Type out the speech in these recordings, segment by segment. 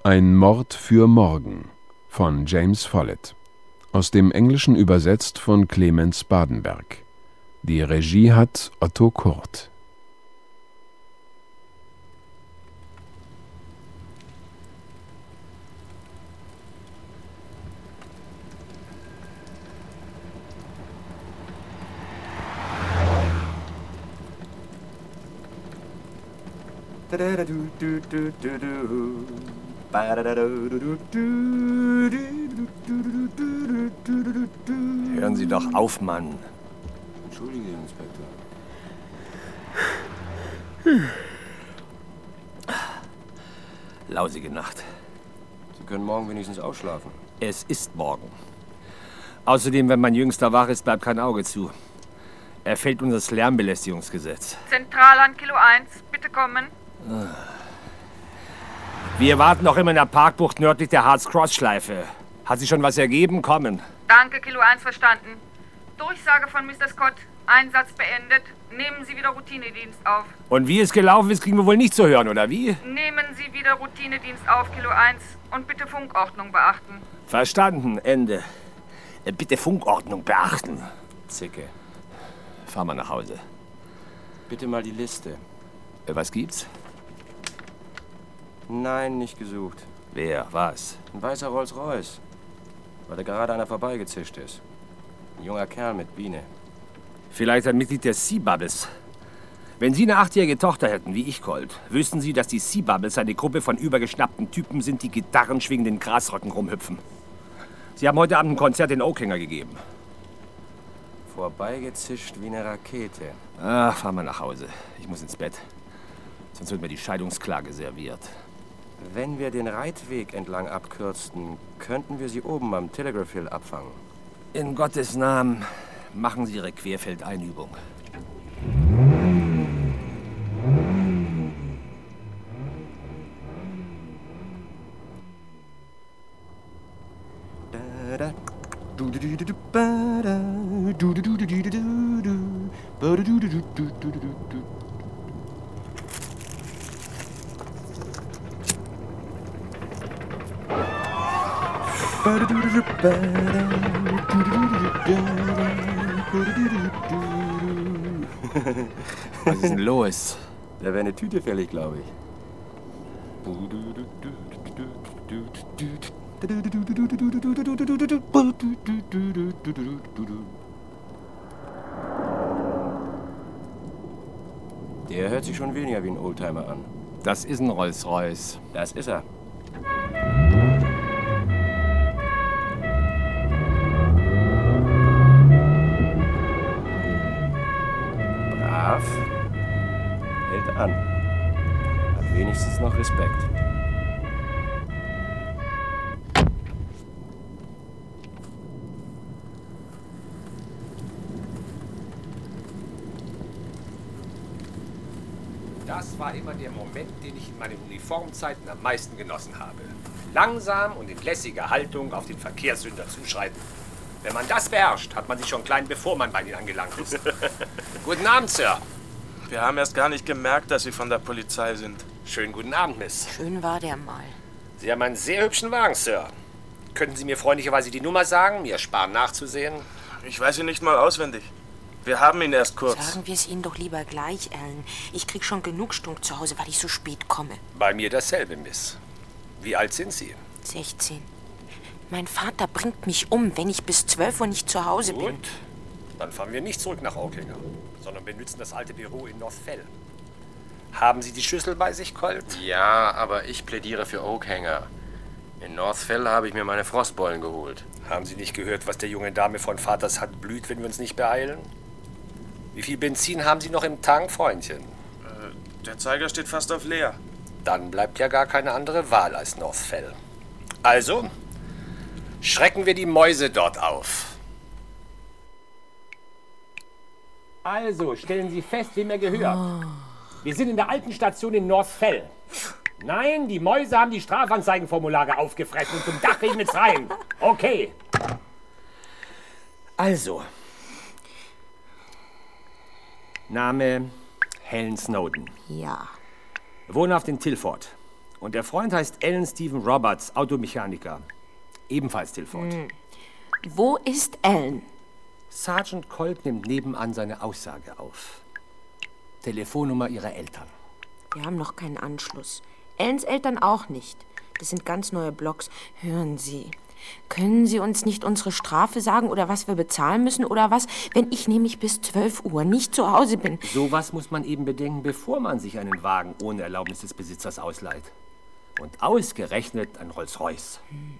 Ein Mord für morgen von James Follett. Aus dem Englischen übersetzt von Clemens Badenberg. Die Regie hat Otto Kurt. Hören Sie doch auf, Mann. Entschuldigen Sie, Inspektor. Lausige Nacht. Sie können morgen wenigstens ausschlafen. Es ist morgen. Außerdem, wenn mein Jüngster wach ist, bleibt kein Auge zu. Er fällt unter das Lärmbelästigungsgesetz. Zentral an Kilo 1, bitte kommen. Wir warten noch immer in der Parkbucht nördlich der Harz-Cross-Schleife. Hat sich schon was ergeben? Kommen. Danke, Kilo 1, verstanden. Durchsage von Mr. Scott. Einsatz beendet. Nehmen Sie wieder Routinedienst auf. Und wie es gelaufen ist, kriegen wir wohl nicht zu hören, oder wie? Nehmen Sie wieder Routinedienst auf, Kilo 1. Und bitte Funkordnung beachten. Verstanden. Ende. Bitte Funkordnung beachten. Zicke. Fahr mal nach Hause. Bitte mal die Liste. Was gibt's? Nein, nicht gesucht. Wer? Was? Ein weißer Rolls-Royce. Weil da gerade einer vorbeigezischt ist. Ein junger Kerl mit Biene. Vielleicht ein Mitglied der Sea Bubbles. Wenn Sie eine 8-jährige Tochter hätten, wie ich, Colt, wüssten Sie, dass die Sea Bubbles eine Gruppe von übergeschnappten Typen sind, die Gitarren schwingenden Grasröcken rumhüpfen. Sie haben heute Abend ein Konzert in Oakhanger gegeben. Vorbeigezischt wie eine Rakete. Ach, fahr mal nach Hause. Ich muss ins Bett. Sonst wird mir die Scheidungsklage serviert. Wenn wir den Reitweg entlang abkürzten, könnten wir sie oben am Telegraph Hill abfangen. In Gottes Namen, machen Sie Ihre Querfeldeinübung. Was ist denn los? Da wäre eine Tüte fällig, glaube ich. Der hört sich schon weniger wie ein Oldtimer an. Das ist ein Rolls-Royce. Das ist er. Brav. Hält an. Hat wenigstens noch Respekt. Das war immer der Moment, den ich in meinen Uniformzeiten am meisten genossen habe. Langsam und in lässiger Haltung auf den Verkehrssünder zuschreiten. Wenn man das beherrscht, hat man sich schon klein, bevor man bei ihnen angelangt ist. Guten Abend, Sir. Wir haben erst gar nicht gemerkt, dass Sie von der Polizei sind. Schönen guten Abend, Miss. Schön war der mal. Sie haben einen sehr hübschen Wagen, Sir. Könnten Sie mir freundlicherweise die Nummer sagen, mir sparen nachzusehen? Ich weiß ihn nicht mal auswendig. Wir haben ihn erst kurz. Sagen wir es Ihnen doch lieber gleich, Alan. Ich krieg schon genug Stunk zu Hause, weil ich so spät komme. Bei mir dasselbe, Miss. Wie alt sind Sie? 16. Mein Vater bringt mich um, wenn ich bis 12 Uhr nicht zu Hause bin. Gut, dann fahren wir nicht zurück nach Oakhanger, sondern benutzen das alte Büro in North Fell. Haben Sie die Schlüssel bei sich, Colt? Ja, aber ich plädiere für Oakhanger. In North Fell habe ich mir meine Frostbeulen geholt. Haben Sie nicht gehört, was der junge Dame von Vaters Hand blüht, wenn wir uns nicht beeilen? Wie viel Benzin haben Sie noch im Tank, Freundchen? Der Zeiger steht fast auf leer. Dann bleibt ja gar keine andere Wahl als North Fell. Also, schrecken wir die Mäuse dort auf. Also, stellen Sie fest, wem er gehört. Wir sind in der alten Station in North Fell. Nein, die Mäuse haben die Strafanzeigenformulare aufgefressen und zum Dach regnet's rein. Okay. Also. Name Helen Snowden. Ja. Wohnhaft in Tilford. Und der Freund heißt Alan Stephen Roberts, Automechaniker. Ebenfalls Tilford. Wo ist Alan? Sergeant Colt nimmt nebenan seine Aussage auf. Telefonnummer ihrer Eltern. Wir haben noch keinen Anschluss. Allens Eltern auch nicht. Das sind ganz neue Blocks. Hören Sie, können Sie uns nicht unsere Strafe sagen oder was wir bezahlen müssen oder was, wenn ich nämlich bis 12 Uhr nicht zu Hause bin? Sowas muss man eben bedenken, bevor man sich einen Wagen ohne Erlaubnis des Besitzers ausleiht. Und ausgerechnet ein Rolls-Royce.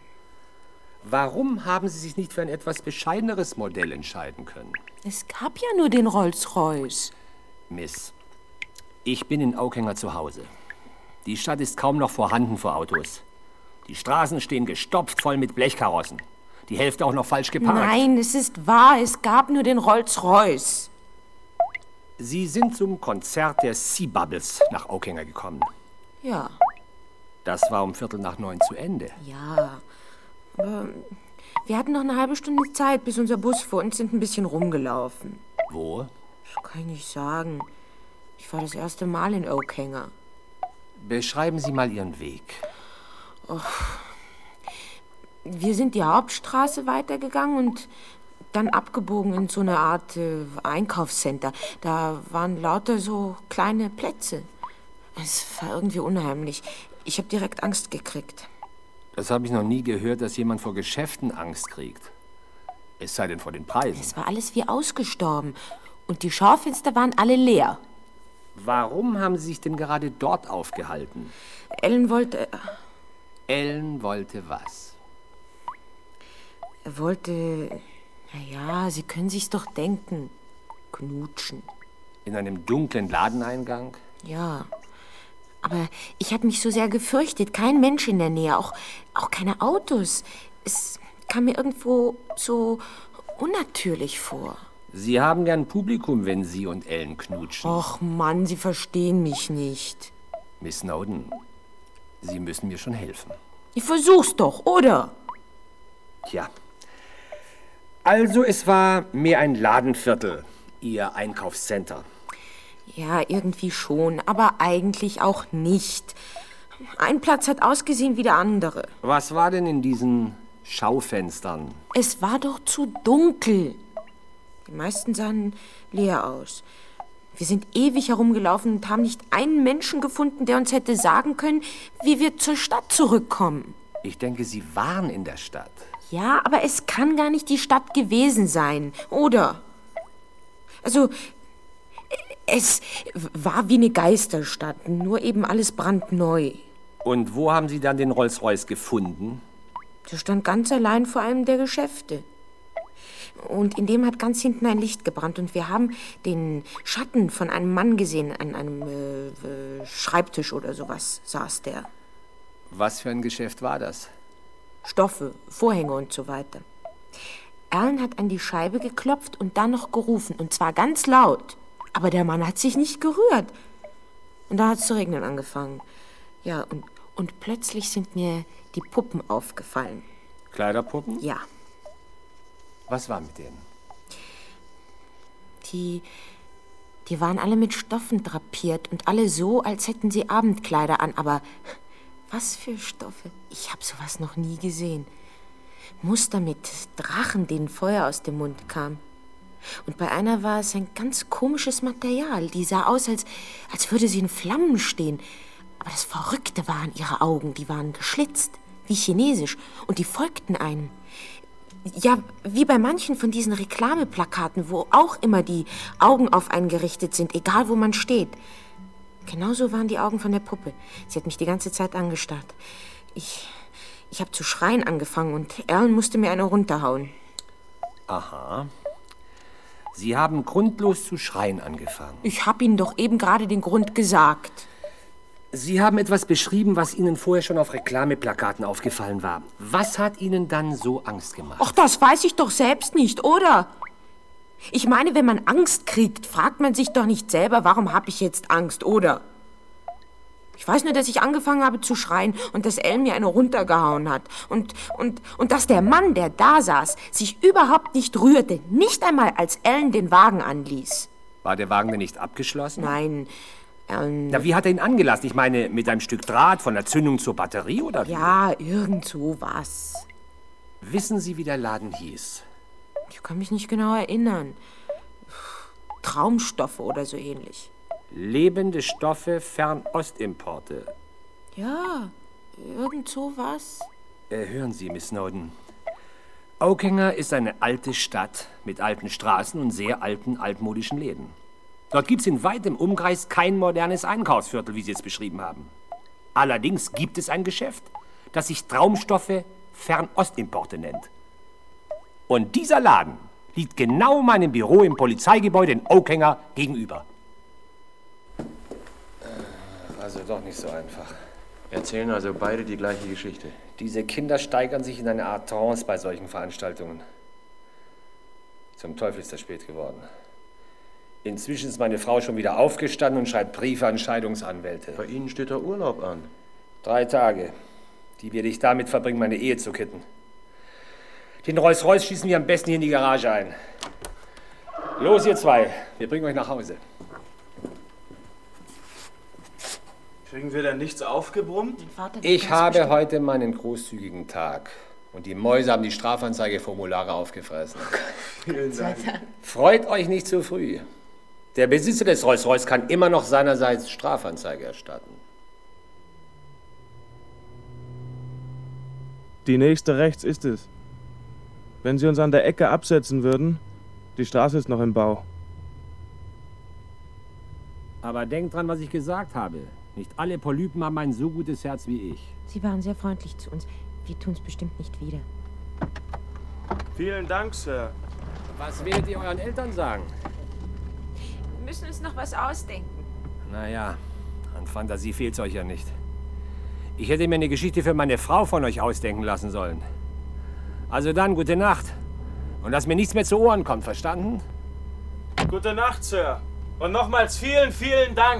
Warum haben Sie sich nicht für ein etwas bescheideneres Modell entscheiden können? Es gab ja nur den Rolls-Royce. Miss, ich bin in Oakhänger zu Hause. Die Stadt ist kaum noch vorhanden vor Autos. Die Straßen stehen gestopft voll mit Blechkarossen. Die Hälfte auch noch falsch geparkt. Nein, es ist wahr, es gab nur den Rolls-Royce. Sie sind zum Konzert der Sea Bubbles nach Oakhänger gekommen. Ja. Das war um 8:45 zu Ende. Ja, aber wir hatten noch eine halbe Stunde Zeit, bis unser Bus vor uns sind ein bisschen rumgelaufen. Wo? Das kann ich nicht sagen. Ich war das erste Mal in Oakhänger. Beschreiben Sie mal Ihren Weg. Wir sind die Hauptstraße weitergegangen und dann abgebogen in so eine Art Einkaufscenter. Da waren lauter so kleine Plätze. Es war irgendwie unheimlich. Ich habe direkt Angst gekriegt. Das habe ich noch nie gehört, dass jemand vor Geschäften Angst kriegt. Es sei denn vor den Preisen. Es war alles wie ausgestorben. Und die Schaufenster waren alle leer. Warum haben Sie sich denn gerade dort aufgehalten? Alan wollte... Alan wollte was? Er wollte... Naja, Sie können sich's doch denken. Knutschen. In einem dunklen Ladeneingang? Ja. Aber ich habe mich so sehr gefürchtet. Kein Mensch in der Nähe, auch keine Autos. Es kam mir irgendwo so unnatürlich vor. Sie haben gern Publikum, wenn Sie und Alan knutschen. Och Mann, Sie verstehen mich nicht. Miss Snowden, Sie müssen mir schon helfen. Ich versuch's doch, oder? Tja. Also, es war mehr ein Ladenviertel, Ihr Einkaufscenter. Ja, irgendwie schon, aber eigentlich auch nicht. Ein Platz hat ausgesehen wie der andere. Was war denn in diesen Schaufenstern? Es war doch zu dunkel. Die meisten sahen leer aus. Wir sind ewig herumgelaufen und haben nicht einen Menschen gefunden, der uns hätte sagen können, wie wir zur Stadt zurückkommen. Ich denke, Sie waren in der Stadt. Ja, aber es kann gar nicht die Stadt gewesen sein, oder? Also, es war wie eine Geisterstadt, nur eben alles brandneu. Und wo haben Sie dann den Rolls-Royce gefunden? Der stand ganz allein vor einem der Geschäfte. Und in dem hat ganz hinten ein Licht gebrannt. Und wir haben den Schatten von einem Mann gesehen. An einem Schreibtisch oder sowas saß der. Was für ein Geschäft war das? Stoffe, Vorhänge und so weiter. Alan hat an die Scheibe geklopft und dann noch gerufen. Und zwar ganz laut. Aber der Mann hat sich nicht gerührt. Und da hat es zu regnen angefangen. Ja, und plötzlich sind mir die Puppen aufgefallen. Kleiderpuppen? Ja. Was war mit denen? Die waren alle mit Stoffen drapiert und alle so, als hätten sie Abendkleider an. Aber was für Stoffe? Ich habe sowas noch nie gesehen. Muster mit Drachen, denen Feuer aus dem Mund kam. Und bei einer war es ein ganz komisches Material. Die sah aus, als würde sie in Flammen stehen. Aber das Verrückte waren ihre Augen. Die waren geschlitzt, wie chinesisch. Und die folgten einem. Ja, wie bei manchen von diesen Reklameplakaten, wo auch immer die Augen auf einen gerichtet sind, egal wo man steht. Genauso waren die Augen von der Puppe. Sie hat mich die ganze Zeit angestarrt. Ich habe zu schreien angefangen und Alan musste mir eine runterhauen. Aha. Sie haben grundlos zu schreien angefangen. Ich habe Ihnen doch eben gerade den Grund gesagt. Sie haben etwas beschrieben, was Ihnen vorher schon auf Reklameplakaten aufgefallen war. Was hat Ihnen dann so Angst gemacht? Ach, das weiß ich doch selbst nicht, oder? Ich meine, wenn man Angst kriegt, fragt man sich doch nicht selber, warum habe ich jetzt Angst, oder? Ich weiß nur, dass ich angefangen habe zu schreien und dass Alan mir eine runtergehauen hat. Und dass der Mann, der da saß, sich überhaupt nicht rührte, nicht einmal als Alan den Wagen anließ. War der Wagen denn nicht abgeschlossen? Nein, Na, wie hat er ihn angelassen? Ich meine, mit einem Stück Draht von der Zündung zur Batterie oder wie? Ja, irgend so was. Wissen Sie, wie der Laden hieß? Ich kann mich nicht genau erinnern. Traumstoffe oder so ähnlich. Lebende Stoffe, Fernostimporte. Ja, irgend so was. Hören Sie, Miss Snowden. Oakhanger ist eine alte Stadt mit alten Straßen und sehr alten, altmodischen Läden. Dort gibt es in weitem Umkreis kein modernes Einkaufsviertel, wie Sie es beschrieben haben. Allerdings gibt es ein Geschäft, das sich Traumstoffe Fernostimporte nennt. Und dieser Laden liegt genau meinem Büro im Polizeigebäude in Oakhanger gegenüber. Also doch nicht so einfach. Erzählen also beide die gleiche Geschichte. Diese Kinder steigern sich in eine Art Trance bei solchen Veranstaltungen. Zum Teufel ist das spät geworden. Inzwischen ist meine Frau schon wieder aufgestanden und schreibt Briefe an Scheidungsanwälte. Bei Ihnen steht der Urlaub an. 3 Tage. Die werde ich damit verbringen, meine Ehe zu kitten. Den Rolls-Royce schießen wir am besten hier in die Garage ein. Los, ihr zwei. Wir bringen euch nach Hause. Kriegen wir denn nichts aufgebrummt? Ich habe heute meinen großzügigen Tag. Und die Mäuse haben die Strafanzeigeformulare aufgefressen. Vielen Dank. Freut euch nicht zu früh. Der Besitzer des Rolls-Royce kann immer noch seinerseits Strafanzeige erstatten. Die nächste rechts ist es. Wenn Sie uns an der Ecke absetzen würden, die Straße ist noch im Bau. Aber denkt dran, was ich gesagt habe. Nicht alle Polypen haben ein so gutes Herz wie ich. Sie waren sehr freundlich zu uns. Wir tun's bestimmt nicht wieder. Vielen Dank, Sir. Was werdet ihr euren Eltern sagen? Wir müssen uns noch was ausdenken. Naja, an Fantasie fehlt's euch ja nicht. Ich hätte mir eine Geschichte für meine Frau von euch ausdenken lassen sollen. Also dann, gute Nacht. Und dass mir nichts mehr zu Ohren kommt, verstanden? Gute Nacht, Sir. Und nochmals vielen, vielen Dank.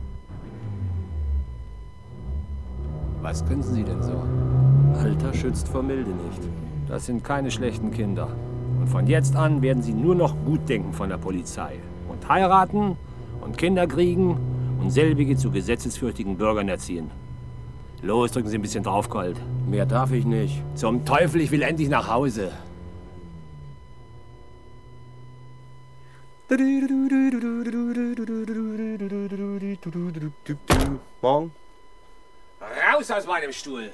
Was grinsen Sie denn so? Alter schützt vor Milde nicht. Das sind keine schlechten Kinder. Und von jetzt an werden sie nur noch gut denken von der Polizei. Und heiraten und Kinder kriegen und selbige zu gesetzesfürchtigen Bürgern erziehen. Los, drücken Sie ein bisschen drauf, Colt. Mehr darf ich nicht. Zum Teufel, ich will endlich nach Hause. Morgen? Raus aus meinem Stuhl!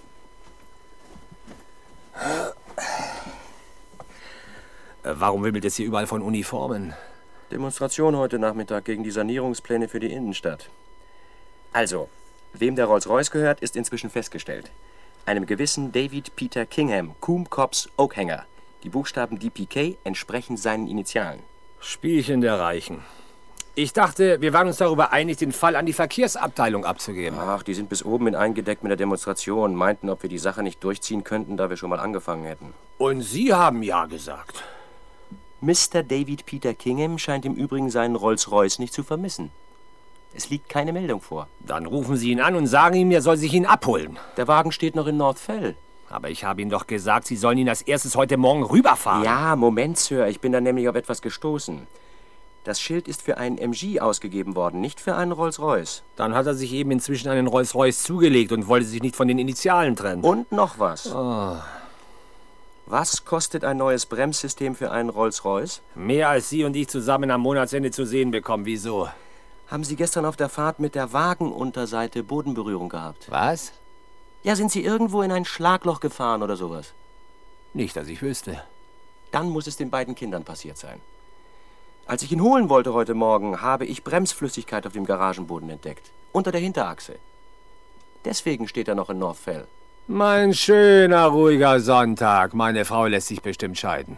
Warum wimmelt es hier überall von Uniformen? Demonstration heute Nachmittag gegen die Sanierungspläne für die Innenstadt. Also, wem der Rolls-Royce gehört, ist inzwischen festgestellt. Einem gewissen David Peter Kingham, Coombe Cops Oakhanger. Die Buchstaben DPK entsprechen seinen Initialen. Spielchen der Reichen. Ich dachte, wir waren uns darüber einig, den Fall an die Verkehrsabteilung abzugeben. Ach, die sind bis oben hin eingedeckt mit der Demonstration, meinten, ob wir die Sache nicht durchziehen könnten, da wir schon mal angefangen hätten. Und Sie haben ja gesagt. Mr. David Peter Kingham scheint im Übrigen seinen Rolls-Royce nicht zu vermissen. Es liegt keine Meldung vor. Dann rufen Sie ihn an und sagen ihm, er soll sich ihn abholen. Der Wagen steht noch in North Fell. Aber ich habe Ihnen doch gesagt, Sie sollen ihn als erstes heute Morgen rüberfahren. Ja, Moment, Sir, ich bin da nämlich auf etwas gestoßen. Das Schild ist für einen MG ausgegeben worden, nicht für einen Rolls-Royce. Dann hat er sich eben inzwischen einen Rolls-Royce zugelegt und wollte sich nicht von den Initialen trennen. Und noch was. Oh. Was kostet ein neues Bremssystem für einen Rolls-Royce? Mehr als Sie und ich zusammen am Monatsende zu sehen bekommen. Wieso? Haben Sie gestern auf der Fahrt mit der Wagenunterseite Bodenberührung gehabt? Was? Ja, sind Sie irgendwo in ein Schlagloch gefahren oder sowas? Nicht, dass ich wüsste. Dann muss es den beiden Kindern passiert sein. Als ich ihn holen wollte heute Morgen, habe ich Bremsflüssigkeit auf dem Garagenboden entdeckt. Unter der Hinterachse. Deswegen steht er noch in North Fell. Mein schöner, ruhiger Sonntag. Meine Frau lässt sich bestimmt scheiden.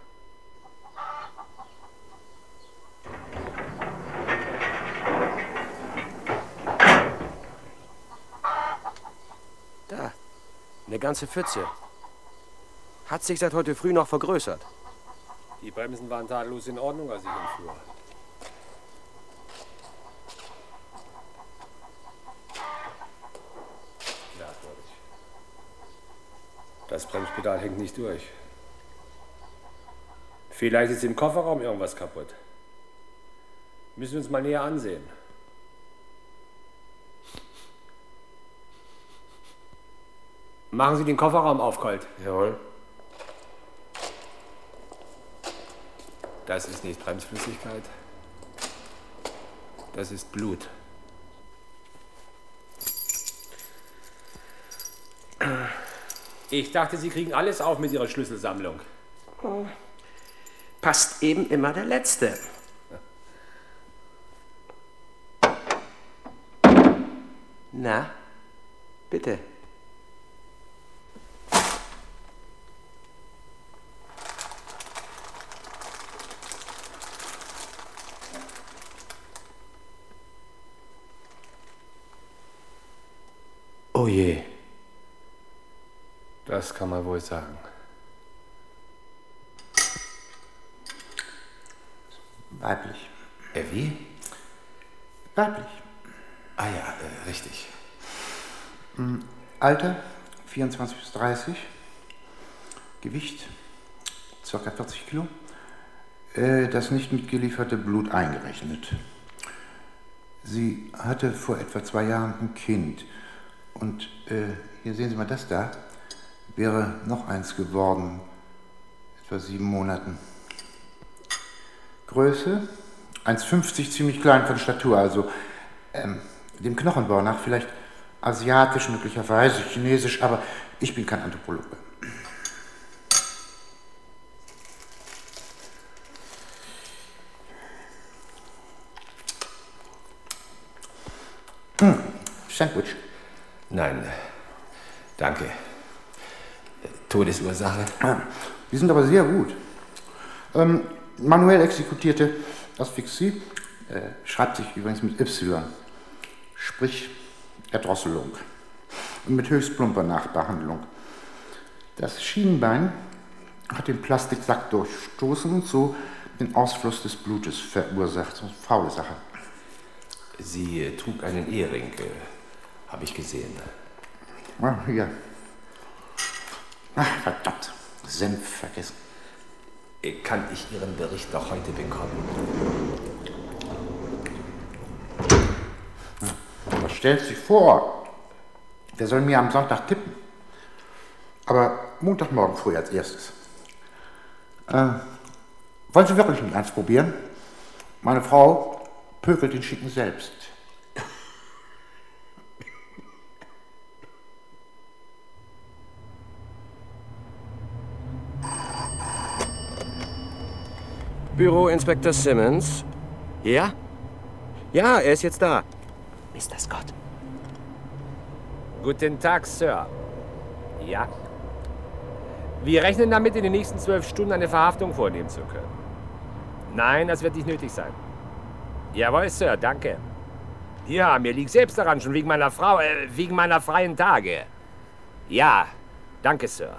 Da, eine ganze Pfütze. Hat sich seit heute früh noch vergrößert. Die Bremsen waren tadellos in Ordnung, als ich ihn fuhr. Merkwürdig. Das Bremspedal hängt nicht durch. Vielleicht ist im Kofferraum irgendwas kaputt. Müssen wir uns mal näher ansehen. Machen Sie den Kofferraum auf, Colt. Jawohl. Das ist nicht Bremsflüssigkeit. Das ist Blut. Ich dachte, Sie kriegen alles auf mit Ihrer Schlüsselsammlung. Oh. Passt eben immer der Letzte. Na, bitte. Oh je. Das kann man wohl sagen. Weiblich. Wie? Weiblich. Ah ja, richtig. Alter 24 bis 30. Gewicht ca. 40 Kilo. Das nicht mitgelieferte Blut eingerechnet. Sie hatte vor etwa 2 Jahren ein Kind. Und hier sehen Sie mal das da. Wäre noch eins geworden. Etwa 7 Monaten. Größe 1,50, ziemlich klein von Statur. Also dem Knochenbau nach vielleicht asiatisch, möglicherweise chinesisch, aber ich bin kein Anthropologe. Sandwich? Nein, danke. Todesursache? Die sind aber sehr gut. Manuell exekutierte Asphyxie schreibt sich übrigens mit Y, sprich Erdrosselung und mit höchst plumper Nachbehandlung. Das Schienbein hat den Plastiksack durchstoßen und so den Ausfluss des Blutes verursacht. So eine faule Sache. Sie trug einen Ehering, habe ich gesehen. Ah, hier. Ach, verdammt. Senf vergessen. Kann ich Ihren Bericht noch heute bekommen? Was stellt sich vor? Der soll mir am Sonntag tippen. Aber Montagmorgen früh als erstes. Wollen Sie wirklich nicht eins probieren? Meine Frau pökelt den Schinken selbst. Büro Inspektor Simmons. Ja? Ja, er ist jetzt da. Mr. Scott. Guten Tag, Sir. Ja. Wir rechnen damit, in den nächsten 12 Stunden eine Verhaftung vornehmen zu können. Nein, das wird nicht nötig sein. Jawohl, Sir, danke. Ja, mir liegt selbst daran, schon wegen meiner Frau, wegen meiner freien Tage. Ja, danke, Sir.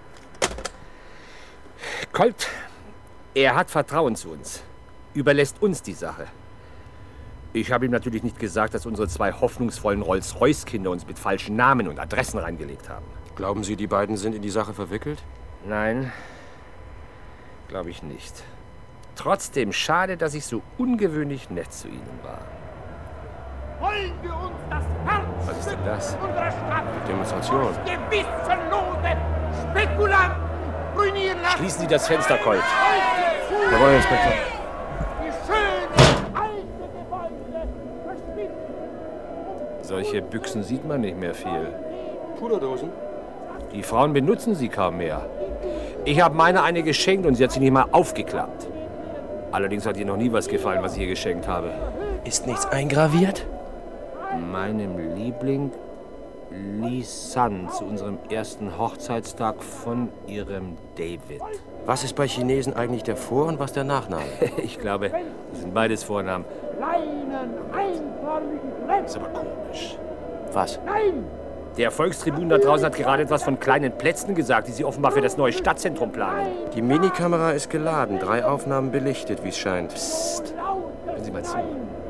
Colt, er hat Vertrauen zu uns. Überlässt uns die Sache. Ich habe ihm natürlich nicht gesagt, dass unsere 2 hoffnungsvollen Rolls-Royce-Kinder uns mit falschen Namen und Adressen reingelegt haben. Glauben Sie, die beiden sind in die Sache verwickelt? Nein, glaube ich nicht. Trotzdem schade, dass ich so ungewöhnlich nett zu Ihnen war. Wollen wir uns das Herz Was ist denn das? unserer Stadt Demonstration. durch gewissenlose Spekulanten ruinieren lassen? Schließen Sie das Fenster, Colt. Jawohl, Inspektor. Die schönen alten Gebäude verschwinden. Solche Büchsen sieht man nicht mehr viel. Puderdosen? Die Frauen benutzen sie kaum mehr. Ich habe meine eine geschenkt und sie hat sie nicht mal aufgeklappt. Allerdings hat ihr noch nie was gefallen, was ich ihr geschenkt habe. Ist nichts eingraviert? Meinem Liebling Lisan zu unserem ersten Hochzeitstag von ihrem David. Was ist bei Chinesen eigentlich der Vor- und was der Nachname? Ich glaube, das sind beides Vornamen. Kleinen, einförmigen Flecken. Ist aber komisch. Was? Nein! Der Volkstribun da draußen hat gerade etwas von kleinen Plätzen gesagt, die sie offenbar für das neue Stadtzentrum planen. Die Minikamera ist geladen, 3 Aufnahmen belichtet, wie es scheint. Psst. Hören Sie mal zu.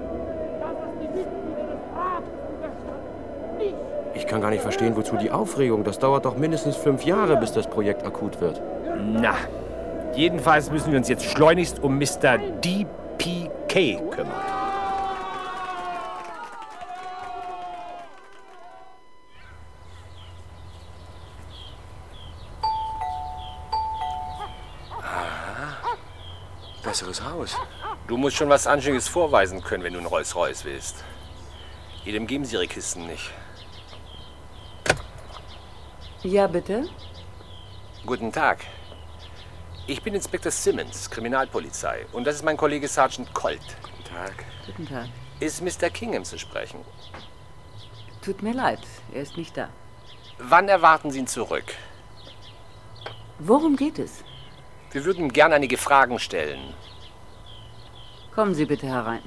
Ich kann gar nicht verstehen, wozu die Aufregung. Das dauert doch mindestens 5 Jahre, bis das Projekt akut wird. Na, jedenfalls müssen wir uns jetzt schleunigst um Mr. DPK kümmern. besseres Haus. Du musst schon was Anständiges vorweisen können, wenn du einen Rolls-Royce willst. Jedem geben sie ihre Kisten nicht. Ja, bitte? Guten Tag. Ich bin Inspektor Simmons, Kriminalpolizei. Und das ist mein Kollege Sergeant Colt. Guten Tag. Guten Tag. Ist Mr. Kingham zu sprechen? Tut mir leid, er ist nicht da. Wann erwarten Sie ihn zurück? Worum geht es? Wir würden ihm gern einige Fragen stellen. Kommen Sie bitte herein.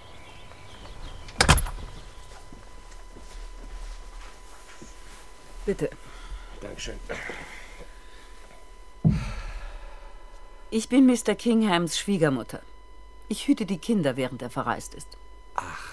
Bitte. Dankeschön. Ich bin Mr. Kinghams Schwiegermutter. Ich hüte die Kinder, während er verreist ist. Ach.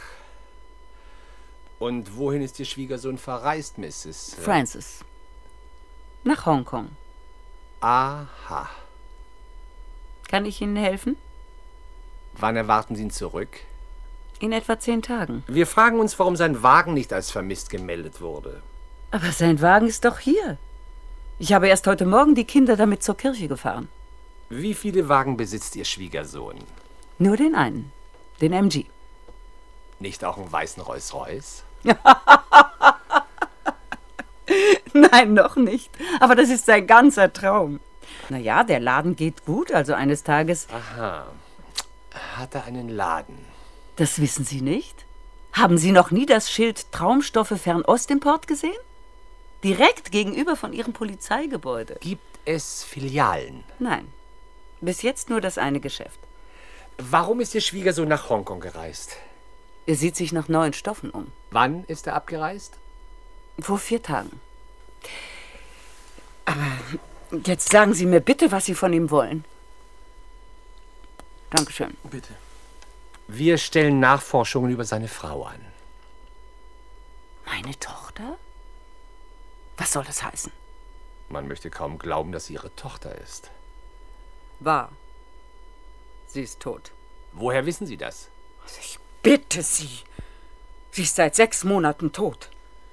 Und wohin ist Ihr Schwiegersohn verreist, Mrs. Francis. Nach Hongkong. Aha. Kann ich Ihnen helfen? Wann erwarten Sie ihn zurück? In etwa 10 Tagen. Wir fragen uns, warum sein Wagen nicht als vermisst gemeldet wurde. Aber sein Wagen ist doch hier. Ich habe erst heute Morgen die Kinder damit zur Kirche gefahren. Wie viele Wagen besitzt Ihr Schwiegersohn? Nur den einen, den MG. Nicht auch einen weißen Rolls-Royce? Nein, noch nicht. Aber das ist sein ganzer Traum. Naja, der Laden geht gut, also eines Tages... Aha. Hat er einen Laden? Das wissen Sie nicht? Haben Sie noch nie das Schild Traumstoffe Fernostimport gesehen? Direkt gegenüber von Ihrem Polizeigebäude. Gibt es Filialen? Nein. Bis jetzt nur das eine Geschäft. Warum ist Ihr Schwiegersohn nach Hongkong gereist? Er sieht sich nach neuen Stoffen um. Wann ist er abgereist? Vor 4 Tagen. Aber jetzt sagen Sie mir bitte, was Sie von ihm wollen. Dankeschön. Bitte. Wir stellen Nachforschungen über seine Frau an. Meine Tochter? Was soll das heißen? Man möchte kaum glauben, dass sie Ihre Tochter ist. Wahr. Sie ist tot. Woher wissen Sie das? Ich bitte Sie. Sie ist seit 6 Monaten tot.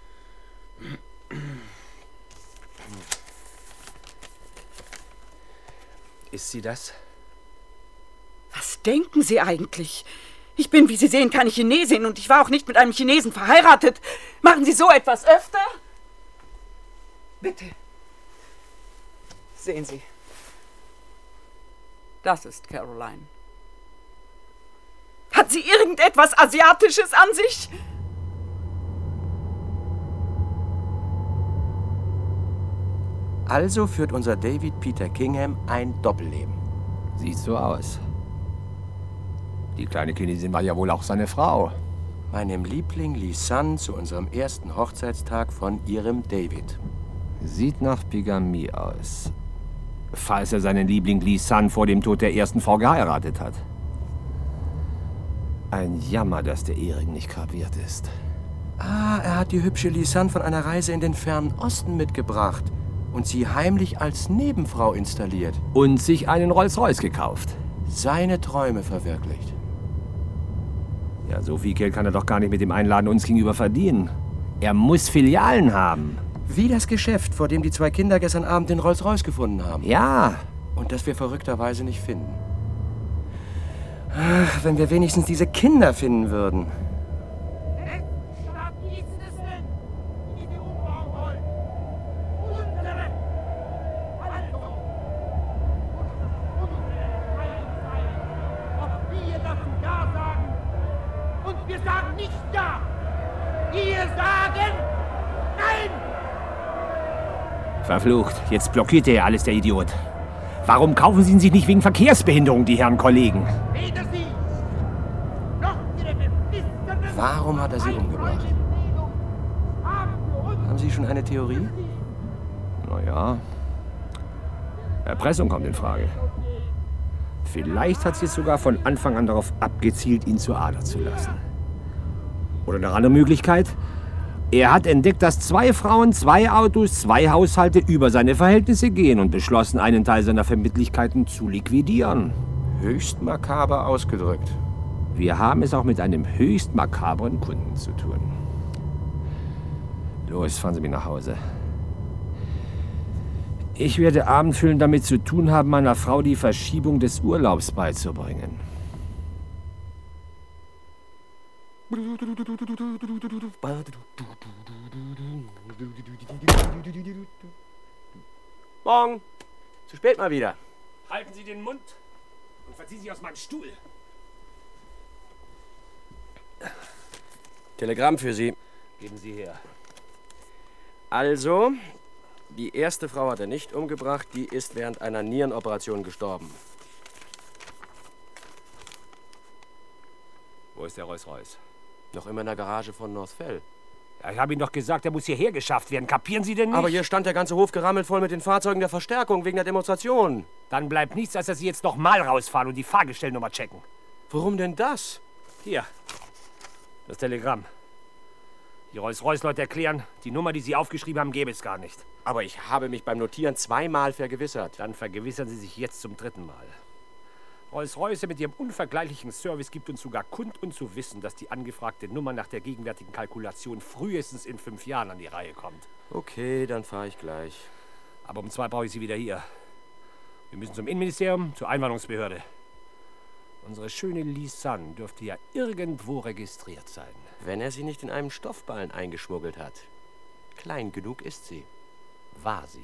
Ist sie das? Was denken Sie eigentlich? Ich bin, wie Sie sehen, keine Chinesin und ich war auch nicht mit einem Chinesen verheiratet. Machen Sie so etwas öfter? Bitte. Sehen Sie. Das ist Caroline. Hat sie irgendetwas Asiatisches an sich? Also führt unser David Peter Kingham ein Doppelleben. Sieht so aus. Die kleine Chinesin war ja wohl auch seine Frau. Meinem Liebling Lee Sun zu unserem ersten Hochzeitstag von ihrem David. Sieht nach Bigamie aus. Falls er seinen Liebling Lee Sun vor dem Tod der ersten Frau geheiratet hat. Ein Jammer, dass der Ehering nicht graviert ist. Ah, er hat die hübsche Lee Sun von einer Reise in den fernen Osten mitgebracht und sie heimlich als Nebenfrau installiert. Und sich einen Rolls-Royce gekauft. Seine Träume verwirklicht. Ja, so viel Geld kann er doch gar nicht mit dem Einladen uns gegenüber verdienen. Er muss Filialen haben. Wie das Geschäft, vor dem die 2 Kinder gestern Abend den Rolls-Royce gefunden haben. Ja. Und das wir verrückterweise nicht finden. Ach, wenn wir wenigstens diese Kinder finden würden. Wir sagen nicht ja. Wir sagen nein. Verflucht, jetzt blockiert er ja alles, der Idiot. Warum kaufen Sie ihn sich nicht wegen Verkehrsbehinderung, die Herren Kollegen? Weder Sie noch Ihre beflissenen... Warum hat er sie umgebracht? Haben Sie schon eine Theorie? Naja, Erpressung kommt in Frage. Vielleicht hat sie es sogar von Anfang an darauf abgezielt, ihn zur Ader zu lassen. Oder eine andere Möglichkeit? Er hat entdeckt, dass 2 Frauen, 2 Autos, 2 Haushalte über seine Verhältnisse gehen und beschlossen, einen Teil seiner Verbindlichkeiten zu liquidieren. Höchst makaber ausgedrückt. Wir haben es auch mit einem höchst makabren Kunden zu tun. Los, fahren Sie mich nach Hause. Ich werde abendfüllend damit zu tun haben, meiner Frau die Verschiebung des Urlaubs beizubringen. Morgen. Zu spät mal wieder. Halten Sie den Mund und verziehen Sie aus meinem Stuhl. Telegramm für Sie. Geben Sie her. Also, die erste Frau hat er nicht umgebracht, die ist während einer Nierenoperation gestorben. Wo ist der Rolls-Royce? Noch immer in der Garage von Northfell. Ja, ich habe Ihnen doch gesagt, er muss hierher geschafft werden. Kapieren Sie denn nicht? Aber hier stand der ganze Hof gerammelt voll mit den Fahrzeugen der Verstärkung wegen der Demonstration. Dann bleibt nichts, als dass Sie jetzt noch mal rausfahren und die Fahrgestellnummer checken. Warum denn das? Hier, das Telegramm. Die Rolls-Royce-Leute erklären, die Nummer, die Sie aufgeschrieben haben, gäbe es gar nicht. Aber ich habe mich beim Notieren zweimal vergewissert. Dann vergewissern Sie sich jetzt zum 3. Mal. Rolls-Royce mit ihrem unvergleichlichen Service gibt uns sogar kund und zu wissen, dass die angefragte Nummer nach der gegenwärtigen Kalkulation frühestens in 5 Jahren an die Reihe kommt. Okay, dann fahre ich gleich. Aber um 2 brauche ich Sie wieder hier. Wir müssen zum Innenministerium, zur Einwanderungsbehörde. Unsere schöne Lisanne dürfte ja irgendwo registriert sein. Wenn er sie nicht in einem Stoffballen eingeschmuggelt hat. Klein genug ist sie. War sie.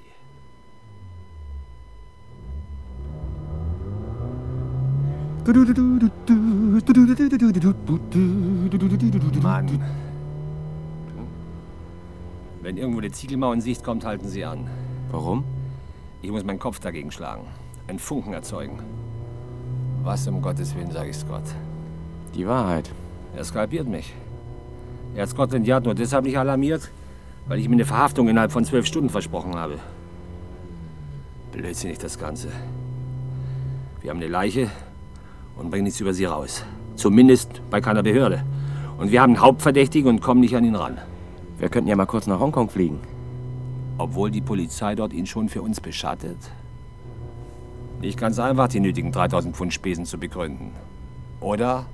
Mann. Wenn irgendwo eine Ziegelmauer in Sicht kommt, halten Sie an. Warum? Ich muss meinen Kopf dagegen schlagen. Einen Funken erzeugen. Was um Gottes Willen sage ich Scott? Die Wahrheit. Er skalpiert mich. Er hat Scotland Yard nur deshalb nicht alarmiert, weil ich ihm eine Verhaftung innerhalb von 12 Stunden versprochen habe. Blödsinnig das Ganze. Wir haben eine Leiche und bringen nichts über sie raus. Zumindest bei keiner Behörde. Und wir haben einen Hauptverdächtigen und kommen nicht an ihn ran. Wir könnten ja mal kurz nach Hongkong fliegen. Obwohl die Polizei dort ihn schon für uns beschattet. Nicht ganz einfach, die nötigen 3000 Pfund Spesen zu begründen. Oder?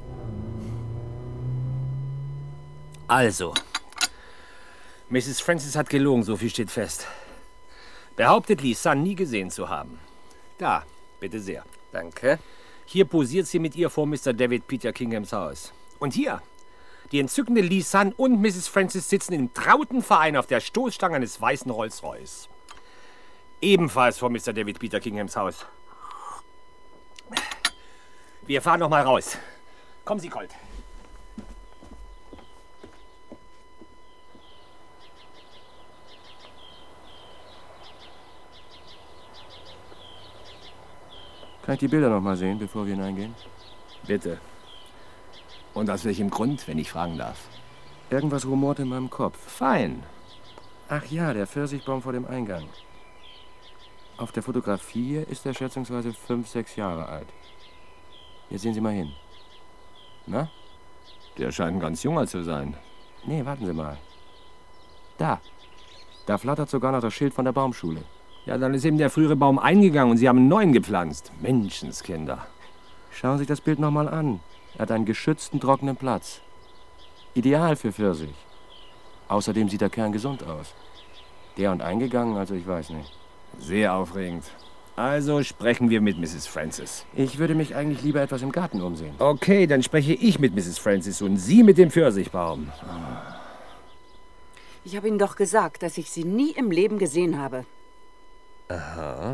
Also. Mrs. Francis hat gelogen, so viel steht fest. Behauptet, Lisanne nie gesehen zu haben. Da, bitte sehr. Danke. Hier posiert sie mit ihr vor Mr. David Peter Kinghams Haus. Und hier, die entzückende Lisanne und Mrs. Francis sitzen im trauten Verein auf der Stoßstange eines weißen Rolls-Royce. Ebenfalls vor Mr. David Peter Kinghams Haus. Wir fahren noch mal raus. Kommen Sie, Colt. Kann ich die Bilder noch mal sehen, bevor wir hineingehen? Bitte. Und aus welchem Grund, wenn ich fragen darf? Irgendwas rumort in meinem Kopf. Fein. Ach ja, der Pfirsichbaum vor dem Eingang. Auf der Fotografie ist er schätzungsweise 5, 6 Jahre alt. Jetzt sehen Sie mal hin. Na? Der scheint ein ganz junger zu sein. Nee, warten Sie mal. Da. Da flattert sogar noch das Schild von der Baumschule. Ja, dann ist eben der frühere Baum eingegangen und Sie haben einen neuen gepflanzt. Menschenskinder. Schauen Sie sich das Bild noch mal an. Er hat einen geschützten, trockenen Platz. Ideal für Pfirsich. Außerdem sieht der Kern gesund aus. Der und eingegangen, also ich weiß nicht. Sehr aufregend. Also sprechen wir mit Mrs. Francis. Ich würde mich eigentlich lieber etwas im Garten umsehen. Okay, dann spreche ich mit Mrs. Francis und Sie mit dem Pfirsichbaum. Ich habe Ihnen doch gesagt, dass ich Sie nie im Leben gesehen habe. Aha.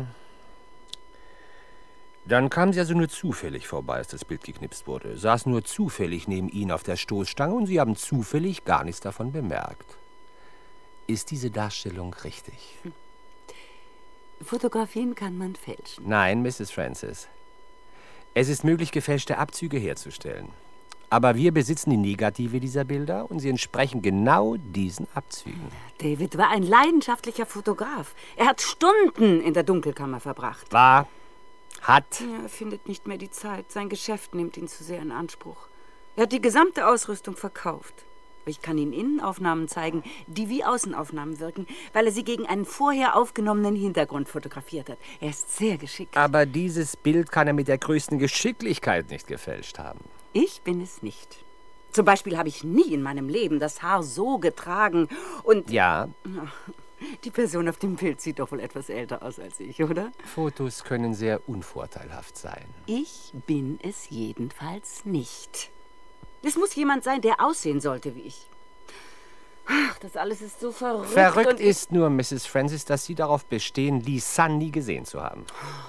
Dann kam sie also nur zufällig vorbei, als das Bild geknipst wurde. Saß nur zufällig neben Ihnen auf der Stoßstange und Sie haben zufällig gar nichts davon bemerkt. Ist diese Darstellung richtig? Fotografien kann man fälschen. Nein, Mrs. Francis. Es ist möglich, gefälschte Abzüge herzustellen. Aber wir besitzen die Negative dieser Bilder und sie entsprechen genau diesen Abzügen. David war ein leidenschaftlicher Fotograf. Er hat Stunden in der Dunkelkammer verbracht. Hat. Ja, er findet nicht mehr die Zeit. Sein Geschäft nimmt ihn zu sehr in Anspruch. Er hat die gesamte Ausrüstung verkauft. Ich kann Ihnen Innenaufnahmen zeigen, die wie Außenaufnahmen wirken, weil er sie gegen einen vorher aufgenommenen Hintergrund fotografiert hat. Er ist sehr geschickt. Aber dieses Bild kann er mit der größten Geschicklichkeit nicht gefälscht haben. Ich bin es nicht. Zum Beispiel habe ich nie in meinem Leben das Haar so getragen und... Ja, Die Person auf dem Bild sieht doch wohl etwas älter aus als ich, oder? Fotos können sehr unvorteilhaft sein. Ich bin es jedenfalls nicht. Es muss jemand sein, der aussehen sollte wie ich. Ach, das alles ist so verrückt. Verrückt ist nur, Mrs. Francis, dass Sie darauf bestehen, Lee Sun nie gesehen zu haben.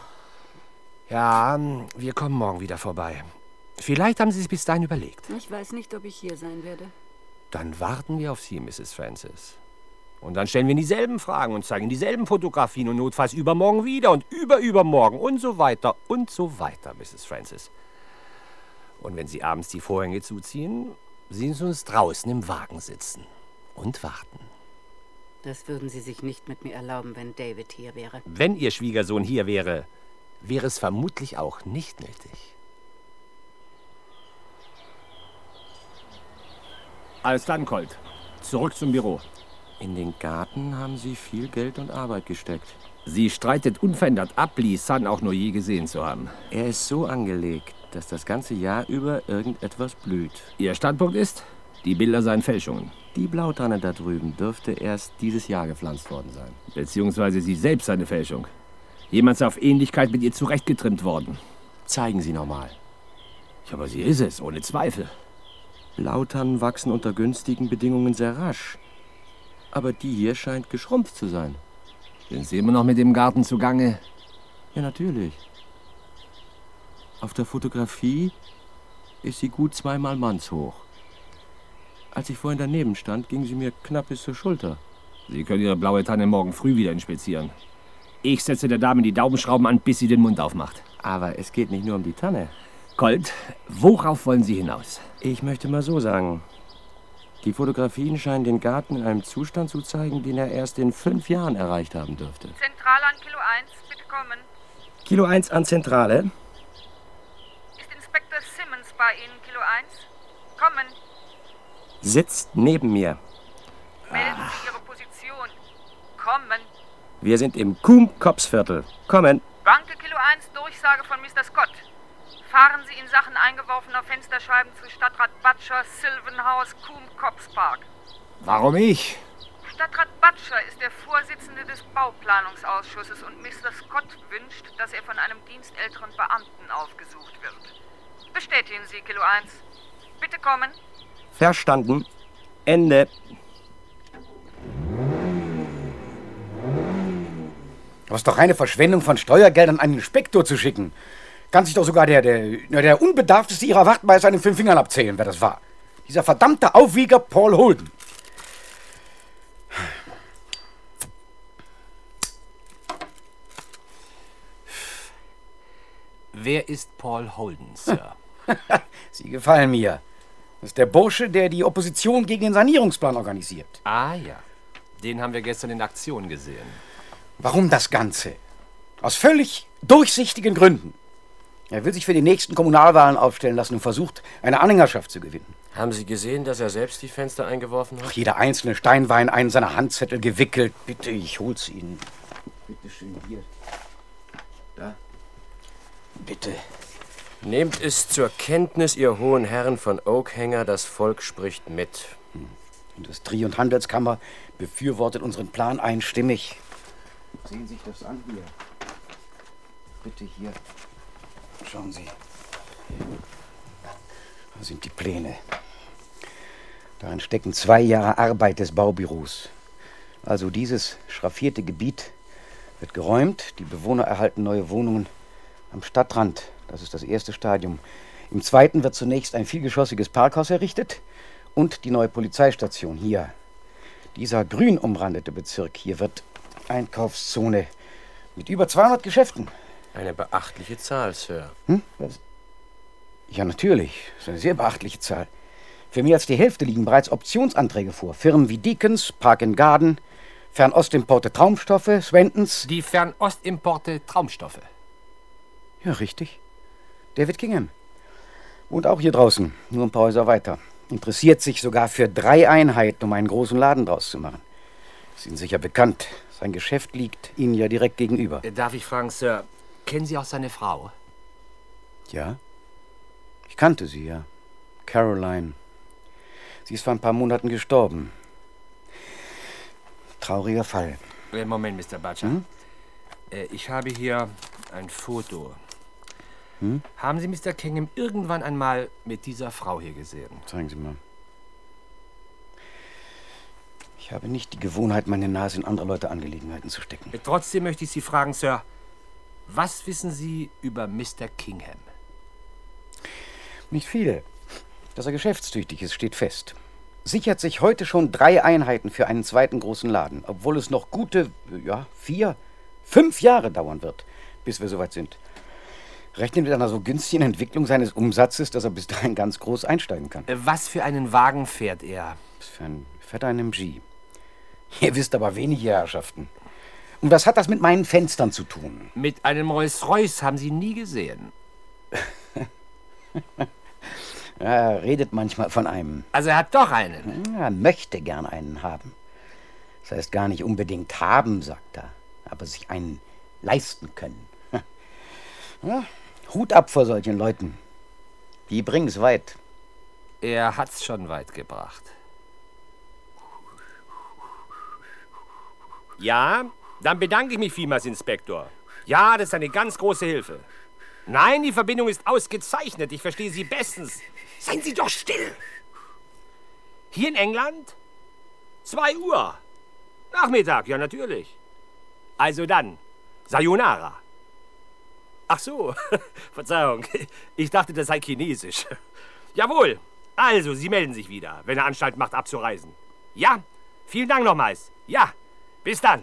Ja, wir kommen morgen wieder vorbei. Vielleicht haben Sie es bis dahin überlegt. Ich weiß nicht, ob ich hier sein werde. Dann warten wir auf Sie, Mrs. Francis. Und dann stellen wir dieselben Fragen und zeigen dieselben Fotografien und notfalls übermorgen wieder und übermorgen und so weiter, Mrs. Francis. Und wenn Sie abends die Vorhänge zuziehen, sehen Sie uns draußen im Wagen sitzen und warten. Das würden Sie sich nicht mit mir erlauben, wenn David hier wäre. Wenn Ihr Schwiegersohn hier wäre, wäre es vermutlich auch nicht nötig. Alles dann, Colt. Zurück zum Büro. In den Garten haben Sie viel Geld und Arbeit gesteckt. Sie streitet unverändert ab, Lee Sun auch nur je gesehen zu haben. Er ist so angelegt, dass das ganze Jahr über irgendetwas blüht. Ihr Standpunkt ist, die Bilder seien Fälschungen. Die Blautanne da drüben dürfte erst dieses Jahr gepflanzt worden sein. Beziehungsweise sie selbst eine Fälschung. Jemand ist auf Ähnlichkeit mit ihr zurechtgetrimmt worden. Zeigen Sie nochmal. Ja, aber sie ist es, ohne Zweifel. Blautannen wachsen unter günstigen Bedingungen sehr rasch. Aber die hier scheint geschrumpft zu sein. Sind Sie immer noch mit dem Garten zugange? Ja, natürlich. Auf der Fotografie ist sie gut 2-mal mannshoch. Als ich vorhin daneben stand, ging sie mir knapp bis zur Schulter. Sie können Ihre blaue Tanne morgen früh wieder inspizieren. Ich setze der Dame die Daumenschrauben an, bis sie den Mund aufmacht. Aber es geht nicht nur um die Tanne. Colt, worauf wollen Sie hinaus? Ich möchte mal so sagen. Die Fotografien scheinen den Garten in einem Zustand zu zeigen, den er erst in 5 Jahren erreicht haben dürfte. Zentral an Kilo 1, bitte kommen. Kilo 1 an Zentrale. Ist Inspektor Simmons bei Ihnen, Kilo 1? Kommen. Sitzt neben mir. Melden Sie Ihre Position. Kommen. Wir sind im Coombe-Cops-Viertel. Kommen. Banke Kilo 1, Durchsage von Mr. Scott. Fahren Sie in Sachen eingeworfener Fensterscheiben zu Stadtrat Butcher, Sylvan House, Coombe-Cops Park. Warum ich? Stadtrat Butcher ist der Vorsitzende des Bauplanungsausschusses und Mr. Scott wünscht, dass er von einem dienstälteren Beamten aufgesucht wird. Bestätigen Sie, Kilo 1. Bitte kommen. Verstanden. Ende. Das ist doch reine Verschwendung von Steuergeldern, einen Inspektor zu schicken. Kann sich doch sogar der Unbedarfteste ihrer Wachtmeister an den 5 Fingern abzählen, wer das war. Dieser verdammte Aufwieger Paul Holden. Wer ist Paul Holden, Sir? Sie gefallen mir. Das ist der Bursche, der die Opposition gegen den Sanierungsplan organisiert. Ah ja, den haben wir gestern in Aktion gesehen. Warum das Ganze? Aus völlig durchsichtigen Gründen. Er will sich für die nächsten Kommunalwahlen aufstellen lassen und versucht, eine Anhängerschaft zu gewinnen. Haben Sie gesehen, dass er selbst die Fenster eingeworfen hat? Ach, jeder einzelne Stein war in einen seiner Handzettel gewickelt. Bitte, ich hol's Ihnen. Bitte schön, hier. Da. Bitte. Nehmt es zur Kenntnis, ihr hohen Herren von Oakhanger, das Volk spricht mit. Industrie- und Handelskammer befürwortet unseren Plan einstimmig. Sehen Sie sich das an hier. Bitte hier. Schauen Sie. Da sind die Pläne. Darin stecken 2 Jahre Arbeit des Baubüros. Also dieses schraffierte Gebiet wird geräumt. Die Bewohner erhalten neue Wohnungen am Stadtrand. Das ist das erste Stadium. Im zweiten wird zunächst ein vielgeschossiges Parkhaus errichtet und die neue Polizeistation hier. Dieser grün umrandete Bezirk hier wird Einkaufszone mit über 200 Geschäften. Eine beachtliche Zahl, Sir. Ja, natürlich. Das ist eine sehr beachtliche Zahl. Für mehr als die Hälfte liegen bereits Optionsanträge vor. Firmen wie Deakins, Park & Garden, Fernostimporte Traumstoffe, Swentons. Die Fernostimporte Traumstoffe? Ja, richtig. David Kingham. Wohnt auch hier draußen, nur ein paar Häuser weiter. Interessiert sich sogar für 3 Einheiten, um einen großen Laden draus zu machen. Ist Ihnen sicher bekannt. Sein Geschäft liegt Ihnen ja direkt gegenüber. Darf ich fragen, Sir, kennen Sie auch seine Frau? Ja. Ich kannte sie, ja. Caroline. Sie ist vor ein paar Monaten gestorben. trauriger Fall. Moment, Mr. Butcher. Ich habe hier ein Foto. Haben Sie Mr. Kingham irgendwann einmal mit dieser Frau hier gesehen? Zeigen Sie mal. Ich habe nicht die Gewohnheit, meine Nase in andere Leute Angelegenheiten zu stecken. Trotzdem möchte ich Sie fragen, Sir, was wissen Sie über Mr. Kingham? Nicht viel. Dass er geschäftstüchtig ist, steht fest. Sichert sich heute schon 3 Einheiten für einen zweiten großen Laden, obwohl es noch gute, 4, 5 Jahre dauern wird, bis wir soweit sind. Rechnet mit einer so günstigen Entwicklung seines Umsatzes, dass er bis dahin ganz groß einsteigen kann. Was für einen Wagen fährt er? Was für ein fetter MG. Ihr wisst aber wenig, ihr Herrschaften. Und was hat das mit meinen Fenstern zu tun? Mit einem Rolls-Royce haben Sie nie gesehen. Ja, er redet manchmal von einem. Also er hat doch einen? Er möchte gern einen haben. Das heißt gar nicht unbedingt haben, sagt er, aber sich einen leisten können. Ja, Hut ab vor solchen Leuten. Die bringen's weit. Er hat's schon weit gebracht. Ja, dann bedanke ich mich vielmals, Inspektor. Ja, das ist eine ganz große Hilfe. Nein, die Verbindung ist ausgezeichnet. Ich verstehe Sie bestens. Seien Sie doch still. Hier in England? 2 Uhr. Nachmittag, ja natürlich. Also dann, Sayonara. Ach so, Verzeihung. Ich dachte, das sei Chinesisch. Jawohl. Also, Sie melden sich wieder, wenn er Anstalt macht, abzureisen. Ja, vielen Dank nochmals. Ja, bis dann.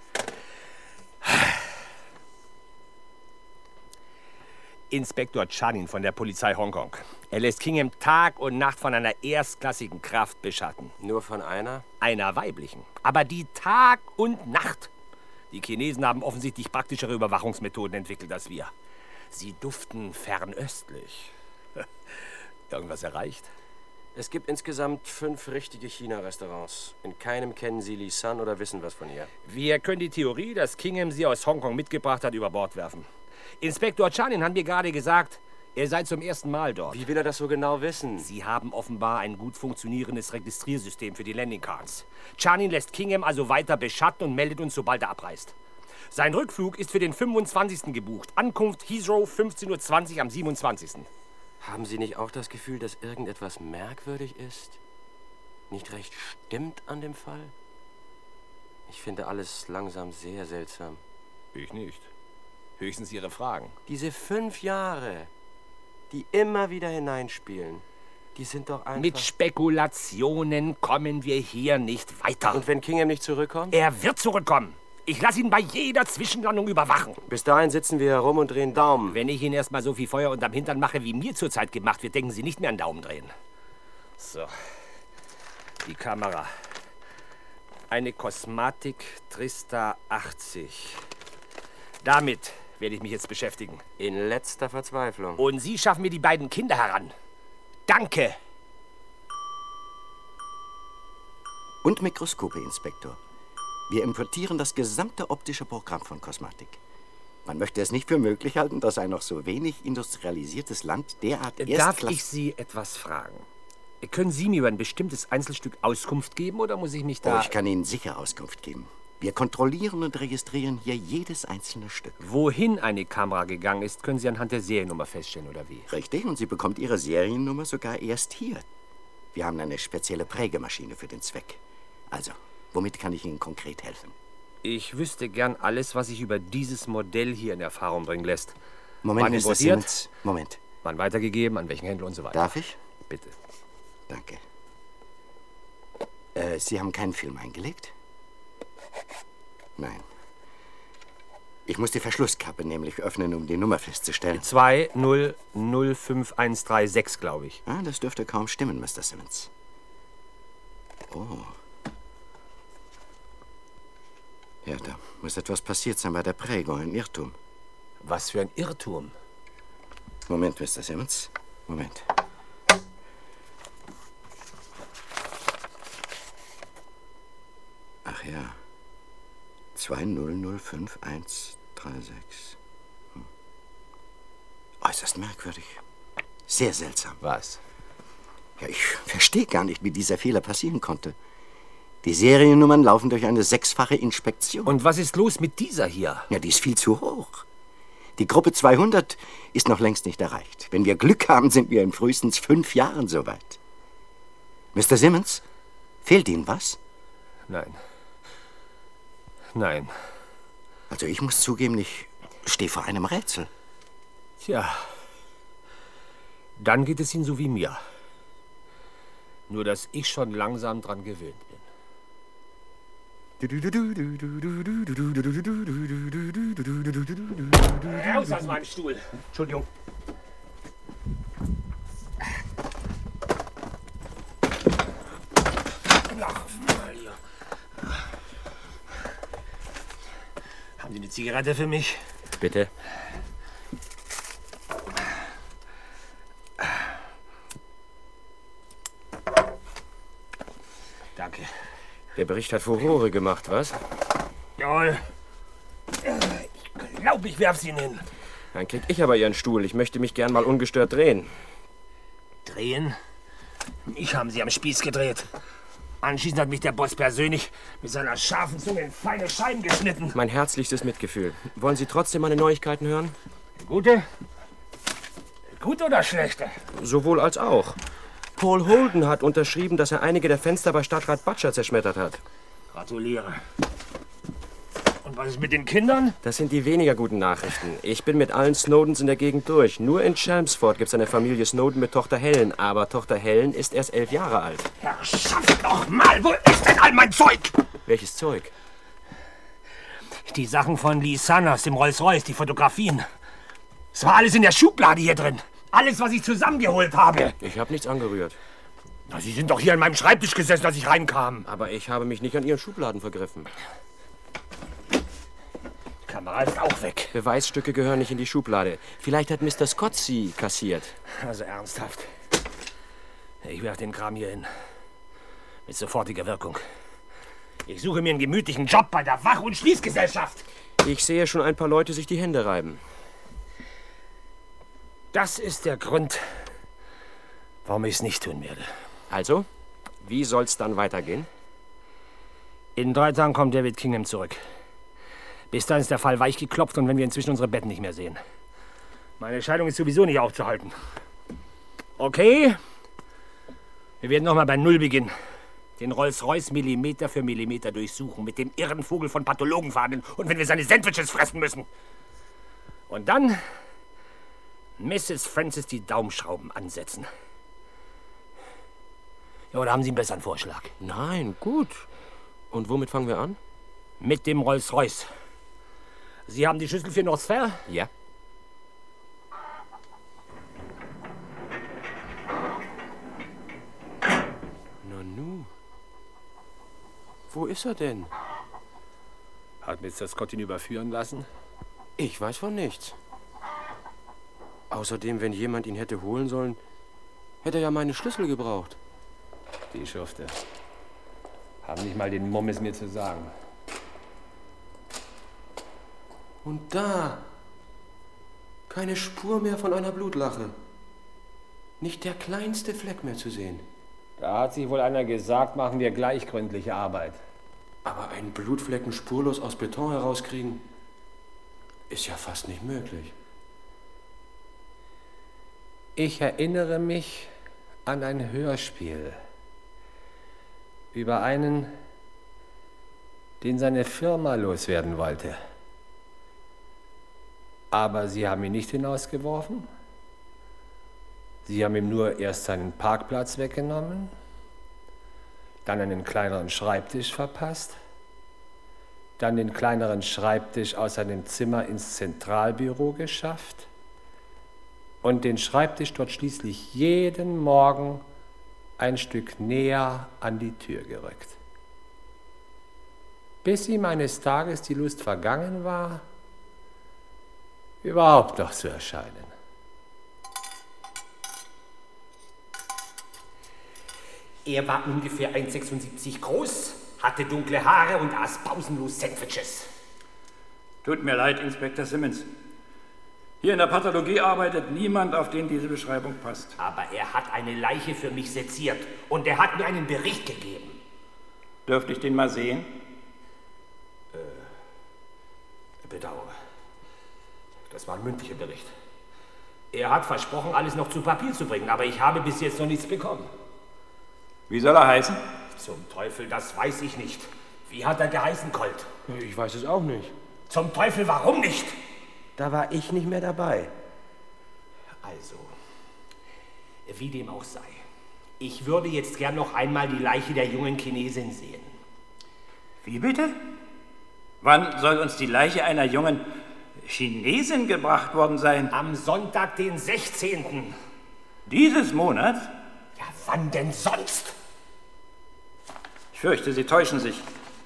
Inspektor Chanin von der Polizei Hongkong. Er lässt Kingham Tag und Nacht von einer erstklassigen Kraft beschatten. Nur von einer? Einer weiblichen. Aber die Tag und Nacht. Die Chinesen haben offensichtlich praktischere Überwachungsmethoden entwickelt als wir. Sie duften fernöstlich. Irgendwas erreicht? Es gibt insgesamt 5 richtige China-Restaurants. In keinem kennen Sie Li San oder wissen was von ihr. Wir können die Theorie, dass Kingham sie aus Hongkong mitgebracht hat, über Bord werfen. Inspektor Chanin hat mir gerade gesagt, er sei zum ersten Mal dort. Wie will er das so genau wissen? Sie haben offenbar ein gut funktionierendes Registriersystem für die Landing Cards. Chanin lässt Kingham also weiter beschatten und meldet uns, sobald er abreist. Sein Rückflug ist für den 25. gebucht. Ankunft Heathrow 15:20 Uhr am 27. Haben Sie nicht auch das Gefühl, dass irgendetwas merkwürdig ist? Nicht recht stimmt an dem Fall? Ich finde alles langsam sehr seltsam. Ich nicht. Höchstens Ihre Fragen. Diese 5 Jahre, die immer wieder hineinspielen, die sind doch einfach... Mit Spekulationen kommen wir hier nicht weiter. Und wenn Kingham nicht zurückkommt? Er wird zurückkommen. Ich lasse ihn bei jeder Zwischenlandung überwachen. Bis dahin sitzen wir herum und drehen Daumen. Wenn ich Ihnen erstmal so viel Feuer unterm Hintern mache, wie mir zurzeit gemacht wird, denken Sie nicht mehr an Daumen drehen. So, die Kamera. Eine Cosmatic Trista 80. Damit werde ich mich jetzt beschäftigen. In letzter Verzweiflung. Und Sie schaffen mir die beiden Kinder heran. Danke. Und Mikroskope, Inspektor. Wir importieren das gesamte optische Programm von Cosmatic. Man möchte es nicht für möglich halten, dass ein noch so wenig industrialisiertes Land derart Darf ich Sie etwas fragen? Können Sie mir über ein bestimmtes Einzelstück Auskunft geben oder muss ich mich da... Oh, ich kann Ihnen sicher Auskunft geben. Wir kontrollieren und registrieren hier jedes einzelne Stück. Wohin eine Kamera gegangen ist, können Sie anhand der Seriennummer feststellen, oder wie? Richtig, und sie bekommt ihre Seriennummer sogar erst hier. Wir haben eine spezielle Prägemaschine für den Zweck. Also, womit kann ich Ihnen konkret helfen? Ich wüsste gern alles, was sich über dieses Modell hier in Erfahrung bringen lässt. Moment, wann Mr. importiert, Simmons. Moment. Wann weitergegeben, an welchen Händler und so weiter. Darf ich? Bitte. Danke. Sie haben keinen Film eingelegt? Nein. Ich muss die Verschlusskappe nämlich öffnen, um die Nummer festzustellen. 2005136, glaube ich. Ah, das dürfte kaum stimmen, Mr. Simmons. Oh. Ja, da muss etwas passiert sein bei der Prägung, ein Irrtum. Was für ein Irrtum? Moment, Mr. Simmons. Moment. Ach ja. 2005136. Äußerst merkwürdig. Sehr seltsam. Was? Ja, ich verstehe gar nicht, wie dieser Fehler passieren konnte. Die Seriennummern laufen durch eine 6-fache Inspektion. Und was ist los mit dieser hier? Ja, die ist viel zu hoch. Die Gruppe 200 ist noch längst nicht erreicht. Wenn wir Glück haben, sind wir in frühestens 5 Jahren soweit. Mr. Simmons, fehlt Ihnen was? Nein. Nein. Also ich muss zugeben, ich stehe vor einem Rätsel. Tja. Dann geht es Ihnen so wie mir. Nur, dass ich schon langsam dran gewöhnt bin. Raus aus meinem Stuhl! Entschuldigung. Haben Sie eine Zigarette für mich? Bitte. Danke. Der Bericht hat Furore gemacht, was? Jawohl. Ich glaube, ich werf Sie hin. Dann krieg ich aber Ihren Stuhl. Ich möchte mich gern mal ungestört drehen. Drehen? Ich habe Sie am Spieß gedreht. Anschließend hat mich der Boss persönlich mit seiner scharfen Zunge in feine Scheiben geschnitten. Mein herzlichstes Mitgefühl. Wollen Sie trotzdem meine Neuigkeiten hören? Gute? Gute oder schlechte? Sowohl als auch. Paul Holden hat unterschrieben, dass er einige der Fenster bei Stadtrat Butcher zerschmettert hat. Gratuliere. Und was ist mit den Kindern? Das sind die weniger guten Nachrichten. Ich bin mit allen Snowdens in der Gegend durch. Nur in Chelmsford gibt es eine Familie Snowden mit Tochter Helen. Aber Tochter Helen ist erst 11 Jahre alt. Herrschaft doch mal! Wo ist denn all mein Zeug? Welches Zeug? Die Sachen von Lee Sun aus dem Rolls-Royce, die Fotografien. Es war alles in der Schublade hier drin. Alles, was ich zusammengeholt habe. Ich habe nichts angerührt. Na, Sie sind doch hier an meinem Schreibtisch gesessen, als ich reinkam. Aber ich habe mich nicht an Ihren Schubladen vergriffen. Die Kamera ist auch weg. Beweisstücke gehören nicht in die Schublade. Vielleicht hat Mr. Scott sie kassiert. Also ernsthaft. Ich werf den Kram hier hin. Mit sofortiger Wirkung. Ich suche mir einen gemütlichen Job bei der Wach- und Schließgesellschaft. Ich sehe schon ein paar Leute sich die Hände reiben. Das ist der Grund, warum ich es nicht tun werde. Also, wie soll's dann weitergehen? In 3 Tagen kommt David Kingham zurück. Bis dann ist der Fall weich geklopft und wenn wir inzwischen unsere Betten nicht mehr sehen. Meine Scheidung ist sowieso nicht aufzuhalten. Okay? Wir werden nochmal bei Null beginnen. Den Rolls-Royce Millimeter für Millimeter durchsuchen, mit dem irren Vogel von Pathologen verhandeln und wenn wir seine Sandwiches fressen müssen. Und dann Mrs. Francis die Daumenschrauben ansetzen. Ja, oder haben Sie einen besseren Vorschlag? Nein, gut. Und womit fangen wir an? Mit dem Rolls-Royce. Sie haben die Schlüssel für North Fair? Ja. Nanu. Wo ist er denn? Hat Mr. Scott ihn überführen lassen? Ich weiß von nichts. Außerdem, wenn jemand ihn hätte holen sollen, hätte er ja meine Schlüssel gebraucht. Die Schufte. Haben nicht mal den Mumm, es mir zu sagen. Und da. Keine Spur mehr von einer Blutlache. Nicht der kleinste Fleck mehr zu sehen. Da hat sich wohl einer gesagt, machen wir gleich gründliche Arbeit. Aber einen Blutflecken spurlos aus Beton herauskriegen, ist ja fast nicht möglich. Ich erinnere mich an ein Hörspiel über einen, den seine Firma loswerden wollte. Aber Sie haben ihn nicht hinausgeworfen. Sie haben ihm nur erst seinen Parkplatz weggenommen, dann einen kleineren Schreibtisch verpasst, dann den kleineren Schreibtisch aus seinem Zimmer ins Zentralbüro geschafft und den Schreibtisch dort schließlich jeden Morgen ein Stück näher an die Tür gerückt. Bis ihm eines Tages die Lust vergangen war, überhaupt noch zu erscheinen. Er war ungefähr 1,76 groß, hatte dunkle Haare und aß pausenlos Sandwiches. Tut mir leid, Inspektor Simmons. Hier in der Pathologie arbeitet niemand, auf den diese Beschreibung passt. Aber er hat eine Leiche für mich seziert und er hat mir einen Bericht gegeben. Dürfte ich den mal sehen? Bedauere. Das war ein mündlicher Bericht. Er hat versprochen, alles noch zu Papier zu bringen, aber ich habe bis jetzt noch nichts bekommen. Wie soll er heißen? Zum Teufel, das weiß ich nicht. Wie hat er geheißen, Colt? Ich weiß es auch nicht. Zum Teufel, warum nicht? Da war ich nicht mehr dabei. Also, wie dem auch sei. Ich würde jetzt gern noch einmal die Leiche der jungen Chinesin sehen. Wie bitte? Wann soll uns die Leiche einer jungen Chinesin gebracht worden sein? Am Sonntag, den 16. Dieses Monats? Ja, wann denn sonst? Ich fürchte, Sie täuschen sich.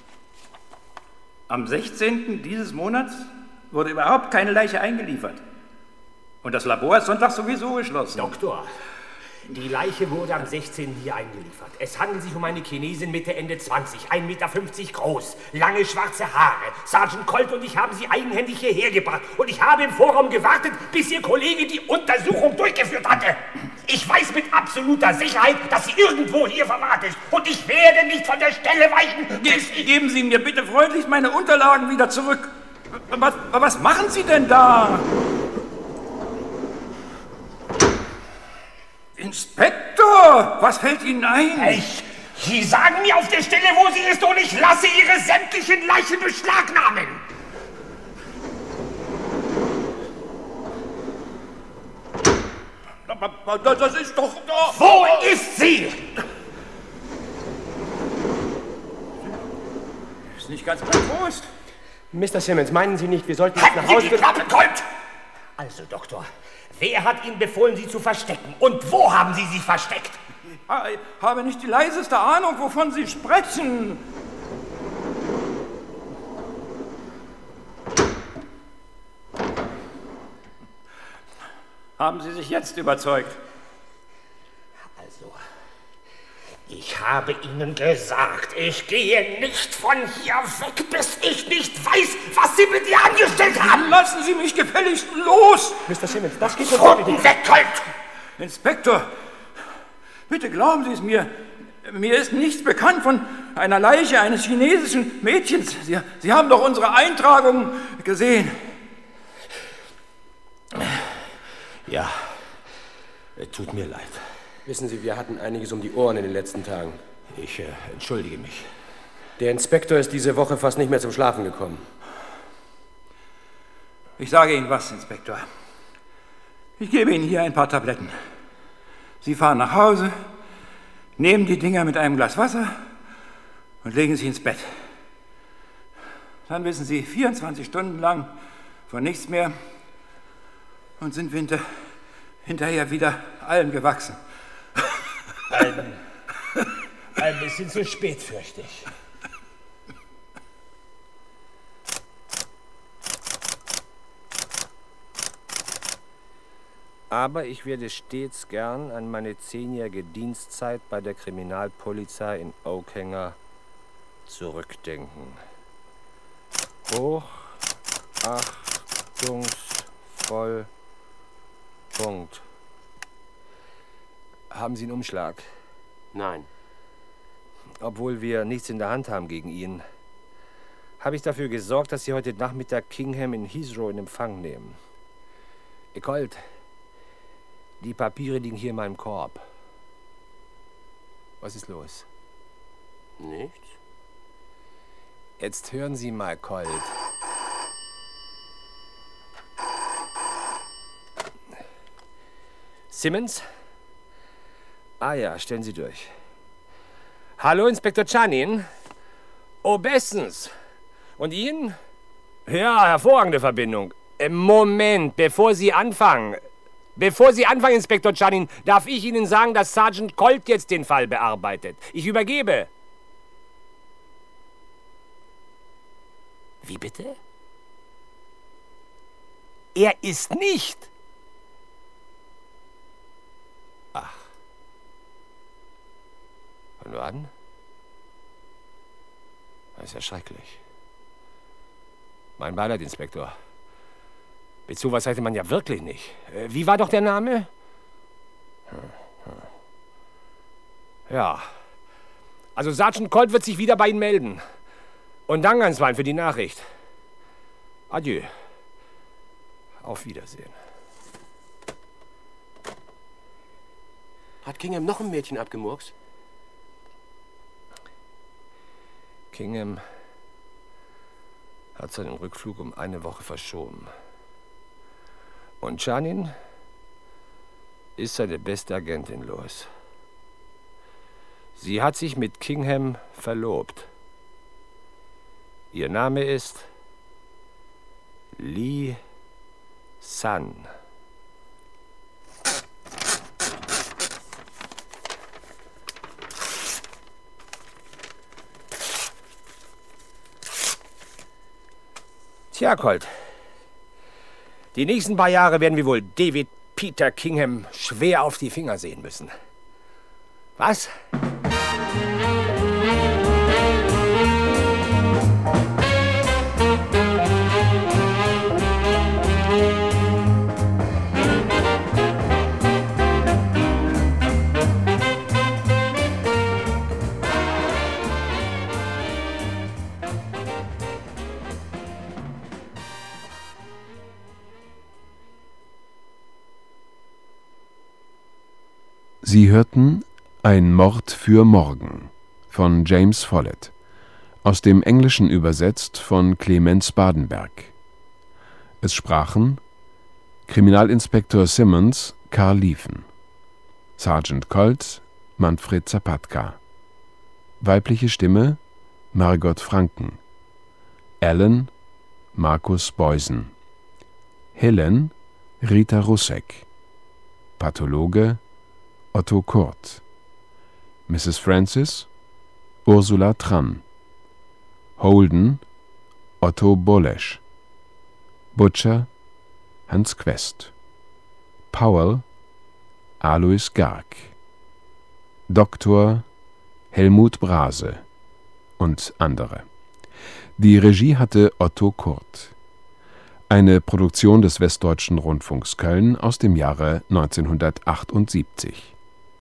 Am 16. dieses Monats wurde überhaupt keine Leiche eingeliefert. Und das Labor ist Sonntag sowieso geschlossen. Doktor, die Leiche wurde am 16. hier eingeliefert. Es handelt sich um eine Chinesin Mitte, Ende 20, 1,50 Meter groß, lange schwarze Haare. Sergeant Colt und ich haben sie eigenhändig hierher gebracht. Und ich habe im Vorraum gewartet, bis Ihr Kollege die Untersuchung durchgeführt hatte. Ich weiß mit absoluter Sicherheit, dass sie irgendwo hier verwahrt ist. Und ich werde nicht von der Stelle weichen. Geben Sie mir bitte freundlich meine Unterlagen wieder zurück. Was machen Sie denn da? Inspektor, was fällt Ihnen ein? Sie sagen mir auf der Stelle, wo sie ist, und ich lasse Ihre sämtlichen Leichen beschlagnahmen. Das ist doch... Wo ist sie? Ist nicht ganz mein Trost. Mr. Simmons, meinen Sie nicht, wir sollten jetzt nach Hause... Die Klappe, Colt! Also, Doktor, wer hat Ihnen befohlen, sie zu verstecken? Und wo haben Sie sie versteckt? Ich habe nicht die leiseste Ahnung, wovon Sie sprechen. Haben Sie sich jetzt überzeugt? Also, ich habe Ihnen gesagt, ich gehe nicht von hier weg, bis ich nicht weiß, was Sie mit ihr angestellt haben. Lassen Sie mich gefälligst los! Mr. Simmons, das geht Pfoten weg, Colt! Inspektor, bitte glauben Sie es mir. Mir ist nichts bekannt von einer Leiche eines chinesischen Mädchens. Sie haben doch unsere Eintragungen gesehen. Ja, tut mir leid. Wissen Sie, wir hatten einiges um die Ohren in den letzten Tagen. Ich entschuldige mich. Der Inspektor ist diese Woche fast nicht mehr zum Schlafen gekommen. Ich sage Ihnen was, Inspektor. Ich gebe Ihnen hier ein paar Tabletten. Sie fahren nach Hause, nehmen die Dinger mit einem Glas Wasser und legen sich ins Bett. Dann wissen Sie 24 Stunden lang von nichts mehr und sind hinterher wieder allem gewachsen. Ein bisschen zu spät, fürchte ich. Aber ich werde stets gern an meine 10-jährige Dienstzeit bei der Kriminalpolizei in Oakhanger zurückdenken. Hochachtungsvoll. Punkt. Haben Sie einen Umschlag? Nein. Obwohl wir nichts in der Hand haben gegen ihn, habe ich dafür gesorgt, dass Sie heute Nachmittag Kingham in Heathrow in Empfang nehmen. Colt, die Papiere liegen hier in meinem Korb. Was ist los? Nichts. Jetzt hören Sie mal, Colt. Simmons? Ah ja, stellen Sie durch. Hallo, Inspektor Chanin. Oh, bestens. Und Ihnen? Ja, hervorragende Verbindung. Moment, bevor Sie anfangen, Inspektor Chanin, darf ich Ihnen sagen, dass Sergeant Colt jetzt den Fall bearbeitet. Ich übergebe. Wie bitte? Er ist nicht. Ach. Und wann? Das ist ja schrecklich. Mein Beileid, Inspektor. Mit sowas hätte man ja wirklich nicht. Wie war doch der Name? Ja. Also Sergeant Colt wird sich wieder bei Ihnen melden. Und danke ans Bein für die Nachricht. Adieu. Auf Wiedersehen. Hat Kingham noch ein Mädchen abgemurkst? Kingham hat seinen Rückflug um eine Woche verschoben. Und Janin ist seine beste Agentin, Lois. Sie hat sich mit Kingham verlobt. Ihr Name ist Lee Sun. Tja, Colt. Die nächsten paar Jahre werden wir wohl David Peter Kingham schwer auf die Finger sehen müssen. Was? Sie hörten Ein Mord für morgen von James Follett, aus dem Englischen übersetzt von Clemens Badenberg. Es sprachen Kriminalinspektor Simmons Carl Liefen, Sergeant Colt Manfred Zapatka, weibliche Stimme Margot Franken, Alan Markus Beusen, Helen Rita Russek, Pathologe Otto Kurt, Mrs. Francis Ursula Tran, Holden Otto Bolesch, Butcher Hans Quest, Powell Alois Garg, Doktor Helmut Brase und andere. Die Regie hatte Otto Kurt. Eine Produktion des Westdeutschen Rundfunks Köln aus dem Jahre 1978.